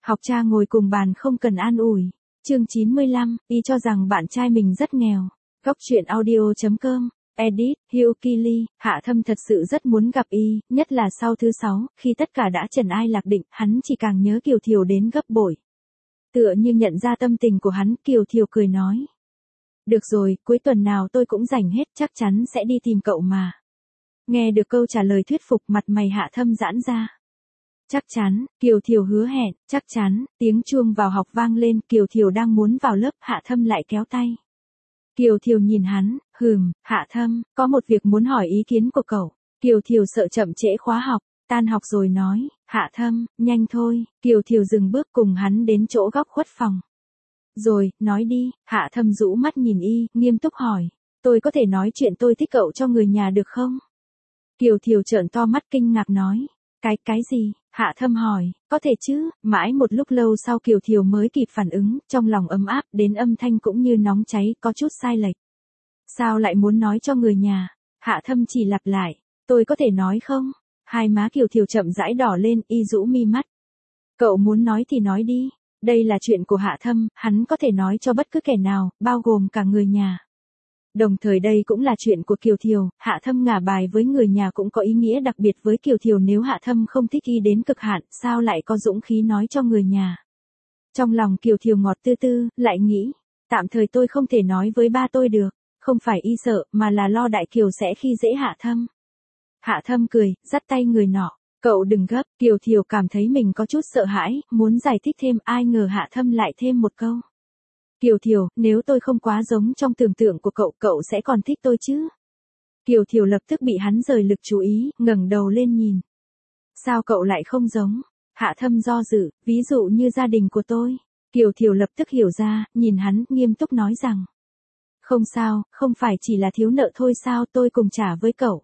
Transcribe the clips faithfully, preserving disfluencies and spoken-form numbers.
Học cha ngồi cùng bàn không cần an ủi. Chương chín mươi lăm, y cho rằng bạn trai mình rất nghèo. Góc truyện audio chấm com. Edit, Hyukili, Hạ Thâm thật sự rất muốn gặp y, nhất là sau thứ sáu, khi tất cả đã trần ai lạc định, hắn chỉ càng nhớ Kiều Thiều đến gấp bội. Tựa như nhận ra tâm tình của hắn, Kiều Thiều cười nói. Được rồi, cuối tuần nào tôi cũng rảnh hết, chắc chắn sẽ đi tìm cậu mà. Nghe được câu trả lời thuyết phục, mặt mày Hạ Thâm giãn ra. Chắc chắn, Kiều Thiều hứa hẹn, chắc chắn, tiếng chuông vào học vang lên, Kiều Thiều đang muốn vào lớp, Hạ Thâm lại kéo tay. Kiều Thiều nhìn hắn, hừm, Hạ Thâm, có một việc muốn hỏi ý kiến của cậu. Kiều Thiều sợ chậm trễ khóa học, tan học rồi nói, Hạ Thâm, nhanh thôi, Kiều Thiều dừng bước cùng hắn đến chỗ góc khuất phòng. Rồi, nói đi, Hạ Thâm rũ mắt nhìn y, nghiêm túc hỏi, tôi có thể nói chuyện tôi thích cậu cho người nhà được không? Kiều Thiều trợn to mắt kinh ngạc nói, cái, cái gì? Hạ Thâm hỏi, có thể chứ, mãi một lúc lâu sau Kiều Thiều mới kịp phản ứng, trong lòng ấm áp, đến âm thanh cũng như nóng cháy, có chút sai lệch. Sao lại muốn nói cho người nhà? Hạ Thâm chỉ lặp lại, tôi có thể nói không? Hai má Kiều Thiều chậm rãi đỏ lên, y rũ mi mắt. Cậu muốn nói thì nói đi, đây là chuyện của Hạ Thâm, hắn có thể nói cho bất cứ kẻ nào, bao gồm cả người nhà. Đồng thời đây cũng là chuyện của Kiều Thiều, Hạ Thâm ngả bài với người nhà cũng có ý nghĩa đặc biệt với Kiều Thiều, nếu Hạ Thâm không thích y đến cực hạn, sao lại có dũng khí nói cho người nhà. Trong lòng Kiều Thiều ngọt tư tư, lại nghĩ, tạm thời tôi không thể nói với ba tôi được, không phải y sợ, mà là lo Đại Kiều sẽ khi dễ Hạ Thâm. Hạ Thâm cười, dắt tay người nọ, cậu đừng gấp, Kiều Thiều cảm thấy mình có chút sợ hãi, muốn giải thích thêm, ai ngờ Hạ Thâm lại thêm một câu. Kiều Thiều, nếu tôi không quá giống trong tưởng tượng của cậu, cậu sẽ còn thích tôi chứ? Kiều Thiều lập tức bị hắn rời lực chú ý, ngẩng đầu lên nhìn. Sao cậu lại không giống? Hạ Thâm do dự, ví dụ như gia đình của tôi. Kiều Thiều lập tức hiểu ra, nhìn hắn, nghiêm túc nói rằng. Không sao, không phải chỉ là thiếu nợ thôi sao, tôi cùng trả với cậu.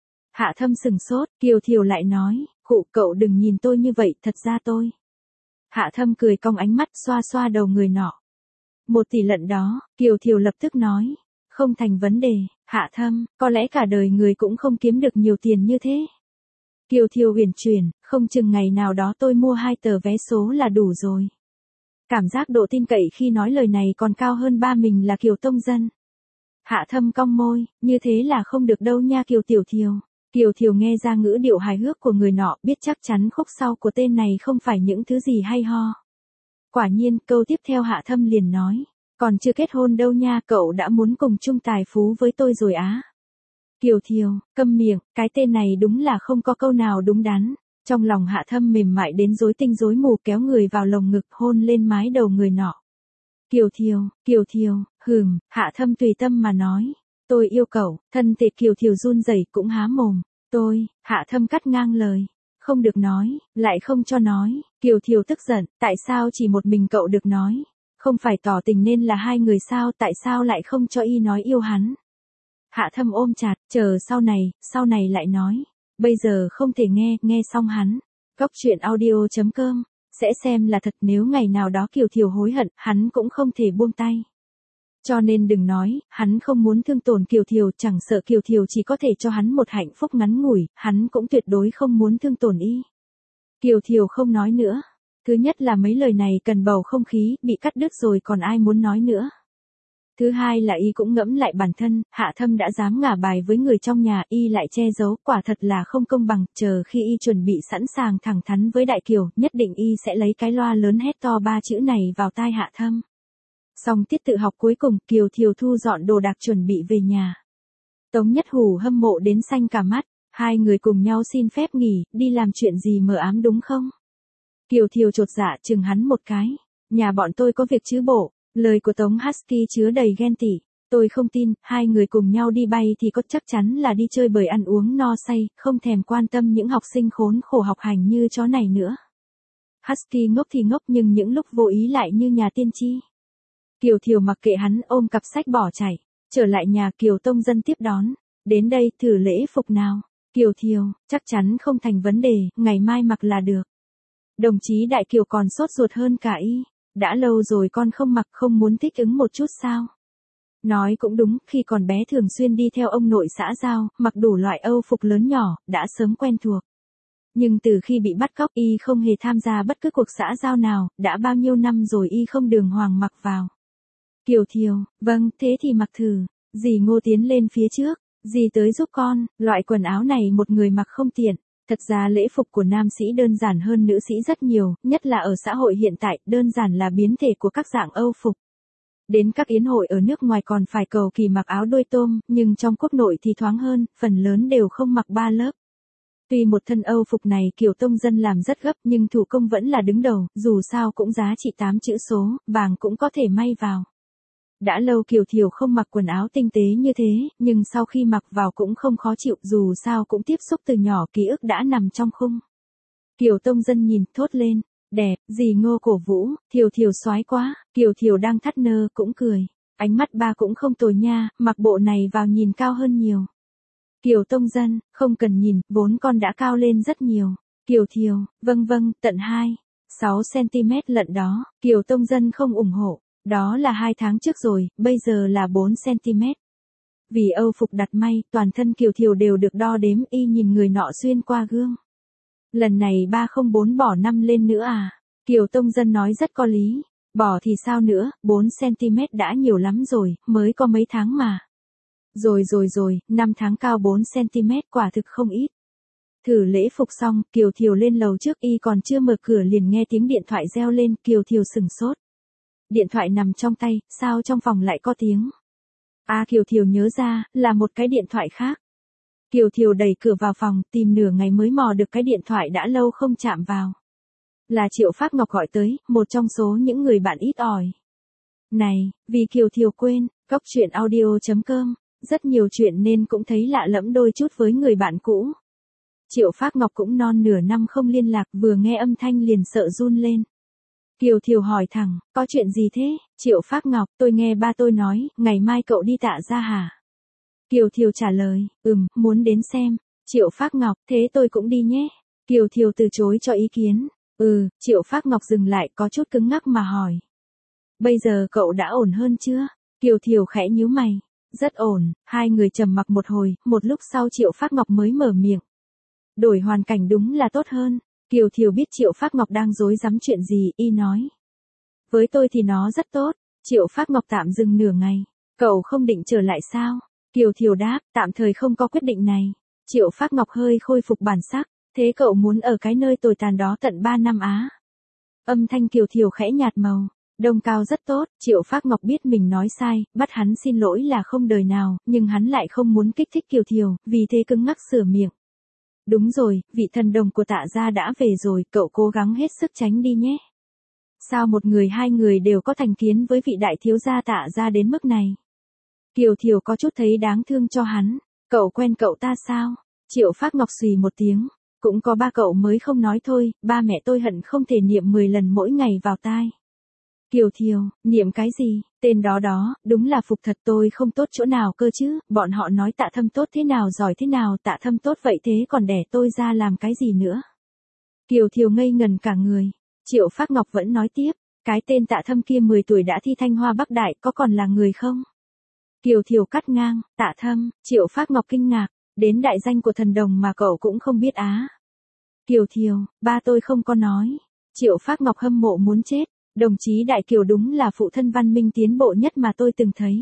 Hạ Thâm sừng sốt, Kiều Thiều lại nói, khụ, cậu đừng nhìn tôi như vậy, thật ra tôi. Hạ Thâm cười cong ánh mắt, xoa xoa đầu người nọ. Một tỷ lận đó, Kiều Thiều lập tức nói, không thành vấn đề, Hạ Thâm, có lẽ cả đời người cũng không kiếm được nhiều tiền như thế. Kiều Thiều uyển chuyển, không chừng ngày nào đó tôi mua hai tờ vé số là đủ rồi. Cảm giác độ tin cậy khi nói lời này còn cao hơn ba mình là Kiều Tông Dân. Hạ Thâm cong môi, như thế là không được đâu nha Kiều Tiểu Thiều. Kiều Thiều nghe ra ngữ điệu hài hước của người nọ, biết chắc chắn khúc sau của tên này không phải những thứ gì hay ho. Quả nhiên, câu tiếp theo Hạ Thâm liền nói, còn chưa kết hôn đâu nha, cậu đã muốn cùng chung tài phú với tôi rồi á. Kiều Thiều, câm miệng, cái tên này đúng là không có câu nào đúng đắn. Trong lòng Hạ Thâm mềm mại đến rối tinh rối mù, kéo người vào lồng ngực, hôn lên mái đầu người nọ. Kiều Thiều, Kiều Thiều, hừm, Hạ Thâm tùy tâm mà nói, tôi yêu cậu, thân thể Kiều Thiều run rẩy cũng há mồm, tôi, Hạ Thâm cắt ngang lời. Không được nói, lại không cho nói, Kiều Thiều tức giận, tại sao chỉ một mình cậu được nói, không phải tỏ tình nên là hai người sao, tại sao lại không cho y nói yêu hắn. Hạ Thâm ôm chặt, chờ sau này, sau này lại nói, bây giờ không thể nghe, nghe xong hắn. Góc truyện audio chấm com, sẽ xem là thật, nếu ngày nào đó Kiều Thiều hối hận, hắn cũng không thể buông tay. Cho nên đừng nói, hắn không muốn thương tổn Kiều Thiều, chẳng sợ Kiều Thiều chỉ có thể cho hắn một hạnh phúc ngắn ngủi, hắn cũng tuyệt đối không muốn thương tổn y. Kiều Thiều không nói nữa. Thứ nhất là mấy lời này cần bầu không khí, bị cắt đứt rồi còn ai muốn nói nữa. Thứ hai là y cũng ngẫm lại bản thân, Hạ Thâm đã dám ngả bài với người trong nhà, y lại che giấu, quả thật là không công bằng, chờ khi y chuẩn bị sẵn sàng thẳng thắn với Đại Kiều, nhất định y sẽ lấy cái loa lớn hét to ba chữ này vào tai Hạ Thâm. Xong tiết tự học cuối cùng, Kiều Thiều thu dọn đồ đạc chuẩn bị về nhà. Tống Nhất Hủ hâm mộ đến xanh cả mắt, hai người cùng nhau xin phép nghỉ, đi làm chuyện gì mờ ám đúng không? Kiều Thiều chột dạ chừng hắn một cái, nhà bọn tôi có việc chứ bộ, lời của Tống Husky chứa đầy ghen tị, tôi không tin, hai người cùng nhau đi bay thì có chắc chắn là đi chơi bời ăn uống no say, không thèm quan tâm những học sinh khốn khổ học hành như chó này nữa. Husky ngốc thì ngốc nhưng những lúc vô ý lại như nhà tiên tri. Kiều Thiều mặc kệ hắn, ôm cặp sách bỏ chạy, trở lại nhà Kiều Tông Dân tiếp đón, đến đây thử lễ phục nào. Kiều Thiều, chắc chắn không thành vấn đề, ngày mai mặc là được. Đồng chí Đại Kiều còn sốt ruột hơn cả y, đã lâu rồi con không mặc, không muốn thích ứng một chút sao? Nói cũng đúng, khi còn bé thường xuyên đi theo ông nội xã giao, mặc đủ loại âu phục lớn nhỏ, đã sớm quen thuộc. Nhưng từ khi bị bắt cóc y không hề tham gia bất cứ cuộc xã giao nào, đã bao nhiêu năm rồi y không đường hoàng mặc vào. Kiều Thiều, vâng, thế thì mặc thử. Dì Ngô tiến lên phía trước, dì tới giúp con, loại quần áo này một người mặc không tiện. Thật ra lễ phục của nam sĩ đơn giản hơn nữ sĩ rất nhiều, nhất là ở xã hội hiện tại, đơn giản là biến thể của các dạng Âu phục. Đến các yến hội ở nước ngoài còn phải cầu kỳ mặc áo đôi tôm, nhưng trong quốc nội thì thoáng hơn, phần lớn đều không mặc ba lớp. Tuy một thân Âu phục này Kiều Tông Dân làm rất gấp nhưng thủ công vẫn là đứng đầu, dù sao cũng giá trị tám chữ số, vàng cũng có thể may vào. Đã lâu Kiều Thiều không mặc quần áo tinh tế như thế, nhưng sau khi mặc vào cũng không khó chịu, dù sao cũng tiếp xúc từ nhỏ, ký ức đã nằm trong khung. Kiều Tông Dân nhìn, thốt lên, đẹp, dì Ngô cổ vũ, Thiều Thiều soái quá, Kiều Thiều đang thắt nơ cũng cười, ánh mắt ba cũng không tồi nha, mặc bộ này vào nhìn cao hơn nhiều. Kiều Tông Dân, không cần nhìn, vốn con đã cao lên rất nhiều. Kiều Thiều, vâng vâng, tận hai phẩy sáu xăng-ti-mét lận đó. Kiều Tông Dân không ủng hộ, đó là hai tháng trước rồi, bây giờ là bốn xăng-ti-mét. Vì Âu phục đặt may, toàn thân Kiều Thiều đều được đo đếm, y nhìn người nọ xuyên qua gương. Lần này ba không bốn bỏ năm lên nữa à? Kiều Tông Dân nói rất có lý, bỏ thì sao nữa, bốn xăng-ti-mét đã nhiều lắm rồi, mới có mấy tháng mà. Rồi rồi rồi, năm tháng cao bốn xăng-ti-mét quả thực không ít. Thử lễ phục xong, Kiều Thiều lên lầu trước, y còn chưa mở cửa liền nghe tiếng điện thoại reo lên, Kiều Thiều sửng sốt. Điện thoại nằm trong tay, sao trong phòng lại có tiếng? À, Kiều Thiều nhớ ra, là một cái điện thoại khác. Kiều Thiều đẩy cửa vào phòng, tìm nửa ngày mới mò được cái điện thoại đã lâu không chạm vào. Là Triệu Phác Ngọc gọi tới, một trong số những người bạn ít ỏi. Này, vì Kiều Thiều quên, cóc truyện audio chấm com. Rất nhiều chuyện nên cũng thấy lạ lẫm đôi chút với người bạn cũ. Triệu Phác Ngọc cũng non nửa năm không liên lạc, vừa nghe âm thanh liền sợ run lên. Kiều Thiều hỏi thẳng, có chuyện gì thế? Triệu Phác Ngọc, tôi nghe ba tôi nói, ngày mai cậu đi Tạ Gia hả? Kiều Thiều trả lời, ừm, muốn đến xem. Triệu Phác Ngọc, thế tôi cũng đi nhé. Kiều Thiều từ chối cho ý kiến. Ừ, Triệu Phác Ngọc dừng lại, có chút cứng ngắc mà hỏi. Bây giờ cậu đã ổn hơn chưa? Kiều Thiều khẽ nhíu mày. Rất ổn, hai người trầm mặc một hồi, một lúc sau Triệu Phác Ngọc mới mở miệng. Đổi hoàn cảnh đúng là tốt hơn. Kiều Thiều biết Triệu Phác Ngọc đang rối rắm chuyện gì, y nói. Với tôi thì nó rất tốt. Triệu Phác Ngọc tạm dừng nửa ngày. Cậu không định trở lại sao? Kiều Thiều đáp, tạm thời không có quyết định này. Triệu Phác Ngọc hơi khôi phục bản sắc. Thế cậu muốn ở cái nơi tồi tàn đó tận ba năm á? Âm thanh Kiều Thiều khẽ nhạt màu. Đông cao rất tốt, Triệu Phác Ngọc biết mình nói sai, bắt hắn xin lỗi là không đời nào, nhưng hắn lại không muốn kích thích Kiều Thiều, vì thế cứng ngắc sửa miệng. Đúng rồi, vị thần đồng của Tạ Gia đã về rồi, cậu cố gắng hết sức tránh đi nhé. Sao một người hai người đều có thành kiến với vị đại thiếu gia Tạ Gia đến mức này? Kiều Thiều có chút thấy đáng thương cho hắn. Cậu quen cậu ta sao? Triệu Phác Ngọc xùy một tiếng. Cũng có ba cậu mới không nói thôi, ba mẹ tôi hận không thể niệm mười lần mỗi ngày vào tai. Kiều Thiều, niệm cái gì? Tên đó đó, đúng là phục thật, tôi không tốt chỗ nào cơ chứ, bọn họ nói Tạ Thâm tốt thế nào giỏi thế nào, Tạ Thâm tốt vậy thế còn đẻ tôi ra làm cái gì nữa? Kiều Thiều ngây ngần cả người. Triệu Phác Ngọc vẫn nói tiếp, cái tên Tạ Thâm kia mười tuổi đã thi Thanh Hoa Bắc Đại, có còn là người không? Kiều Thiều cắt ngang, Tạ Thâm, Triệu Phác Ngọc kinh ngạc, đến đại danh của thần đồng mà cậu cũng không biết á. Kiều Thiều, ba tôi không có nói. Triệu Phác Ngọc hâm mộ muốn chết. Đồng chí Đại Kiều đúng là phụ thân văn minh tiến bộ nhất mà tôi từng thấy.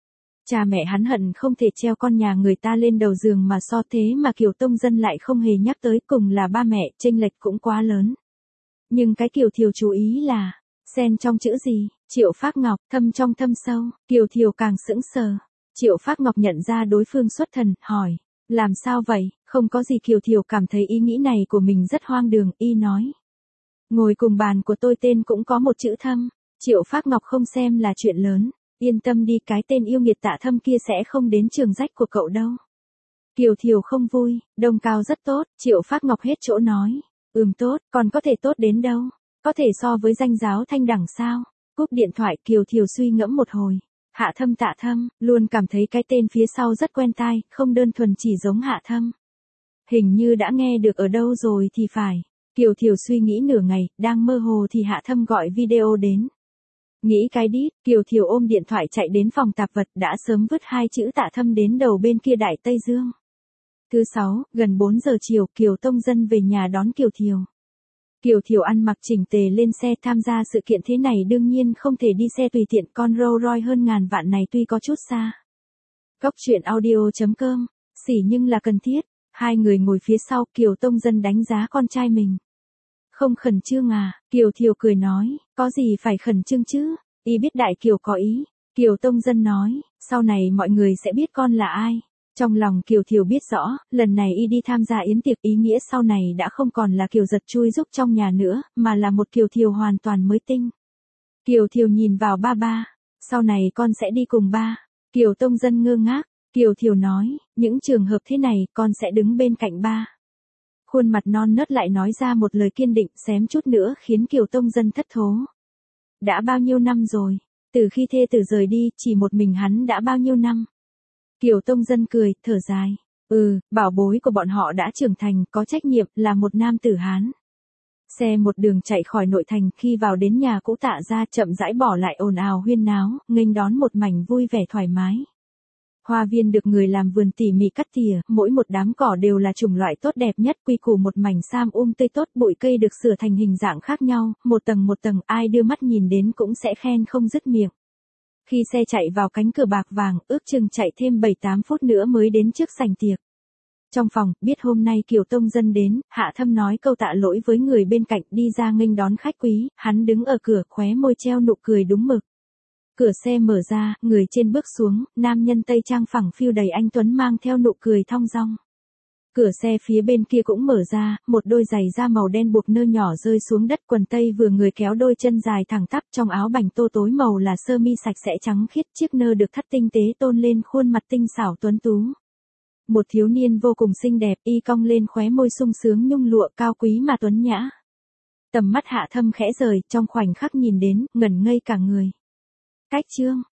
Cha mẹ hắn hận không thể treo con nhà người ta lên đầu giường mà so, thế mà Kiều Tông Dân lại không hề nhắc tới, cùng là ba mẹ, chênh lệch cũng quá lớn. Nhưng cái Kiều Thiều chú ý là, xen trong chữ gì? Triệu Phác Ngọc, thâm trong thâm sâu. Kiều Thiều càng sững sờ. Triệu Phác Ngọc nhận ra đối phương xuất thần, hỏi, làm sao vậy? Không có gì. Kiều Thiều cảm thấy ý nghĩ này của mình rất hoang đường, y nói. Ngồi cùng bàn của tôi tên cũng có một chữ Thâm. Triệu Phác Ngọc không xem là chuyện lớn. Yên tâm đi, cái tên yêu nghiệt Tạ Thâm kia sẽ không đến trường rách của cậu đâu. Kiều Thiều không vui, Đông cao rất tốt, Triệu Phác Ngọc hết chỗ nói. Ừm tốt, còn có thể tốt đến đâu? Có thể so với danh giáo Thanh Đẳng sao? Cúp điện thoại, Kiều Thiều suy ngẫm một hồi. Hạ Thâm Tạ Thâm, luôn cảm thấy cái tên phía sau rất quen tai, không đơn thuần chỉ giống Hạ Thâm. Hình như đã nghe được ở đâu rồi thì phải. Kiều Thiều suy nghĩ nửa ngày, đang mơ hồ thì Hạ Thâm gọi video đến. Nghĩ cái đít, Kiều Thiều ôm điện thoại chạy đến phòng tạp vật, đã sớm vứt hai chữ Tạ Thâm đến đầu bên kia Đại Tây Dương. Thứ sáu, gần bốn giờ chiều, Kiều Tông Dân về nhà đón Kiều Thiều. Kiều Thiều ăn mặc chỉnh tề lên xe tham gia sự kiện thế này đương nhiên không thể đi xe tùy tiện, con Rolls Royce hơn ngàn vạn này tuy có chút xa. Góc truyện audio chấm com, xỉ nhưng là cần thiết. Hai người ngồi phía sau, Kiều Tông Dân đánh giá con trai mình. Không khẩn trương à, Kiều Thiều cười nói, có gì phải khẩn trương chứ, y biết đại Kiều có ý. Kiều Tông Dân nói, sau này mọi người sẽ biết con là ai. Trong lòng Kiều Thiều biết rõ, lần này y đi tham gia yến tiệc ý nghĩa sau này đã không còn là Kiều Giật chui giúp trong nhà nữa, mà là một Kiều Thiều hoàn toàn mới tinh. Kiều Thiều nhìn vào ba ba, sau này con sẽ đi cùng ba. Kiều Tông Dân ngơ ngác, Kiều Thiều nói, những trường hợp thế này con sẽ đứng bên cạnh ba. Khuôn mặt non nớt lại nói ra một lời kiên định xém chút nữa khiến Kiều Tông Dân thất thố. Đã bao nhiêu năm rồi, từ khi thê tử rời đi, chỉ một mình hắn đã bao nhiêu năm. Kiều Tông Dân cười, thở dài. Ừ, bảo bối của bọn họ đã trưởng thành, có trách nhiệm, là một nam tử Hán. Xe một đường chạy khỏi nội thành, khi vào đến nhà cũ Tạ gia chậm rãi bỏ lại ồn ào huyên náo, nghênh đón một mảnh vui vẻ thoải mái. Hoa viên được người làm vườn tỉ mỉ cắt tỉa, mỗi một đám cỏ đều là chủng loại tốt đẹp nhất, quy củ một mảnh sam um tươi tốt, bụi cây được sửa thành hình dạng khác nhau, một tầng một tầng, ai đưa mắt nhìn đến cũng sẽ khen không dứt miệng. Khi xe chạy vào cánh cửa bạc vàng, ước chừng chạy thêm bảy tám phút nữa mới đến trước sảnh tiệc. Trong phòng, biết hôm nay Kiều Tông Dân đến, Hạ Thâm nói câu tạ lỗi với người bên cạnh, đi ra nghênh đón khách quý, hắn đứng ở cửa, khóe môi treo nụ cười đúng mực. Cửa xe mở ra, người trên bước xuống, nam nhân tây trang phẳng phiu đầy anh tuấn mang theo nụ cười thong dong. Cửa xe phía bên kia cũng mở ra, một đôi giày da màu đen buộc nơ nhỏ rơi xuống đất, quần tây vừa người kéo đôi chân dài thẳng tắp, trong áo bành tô tối màu là sơ mi sạch sẽ trắng khiết, chiếc nơ được thắt tinh tế tôn lên khuôn mặt tinh xảo tuấn tú. Một thiếu niên vô cùng xinh đẹp, y cong lên khóe môi sung sướng nhung lụa cao quý mà tuấn nhã. Tầm mắt Hạ Thâm khẽ rời, trong khoảnh khắc nhìn đến, ngẩn ngây cả người. Cách chương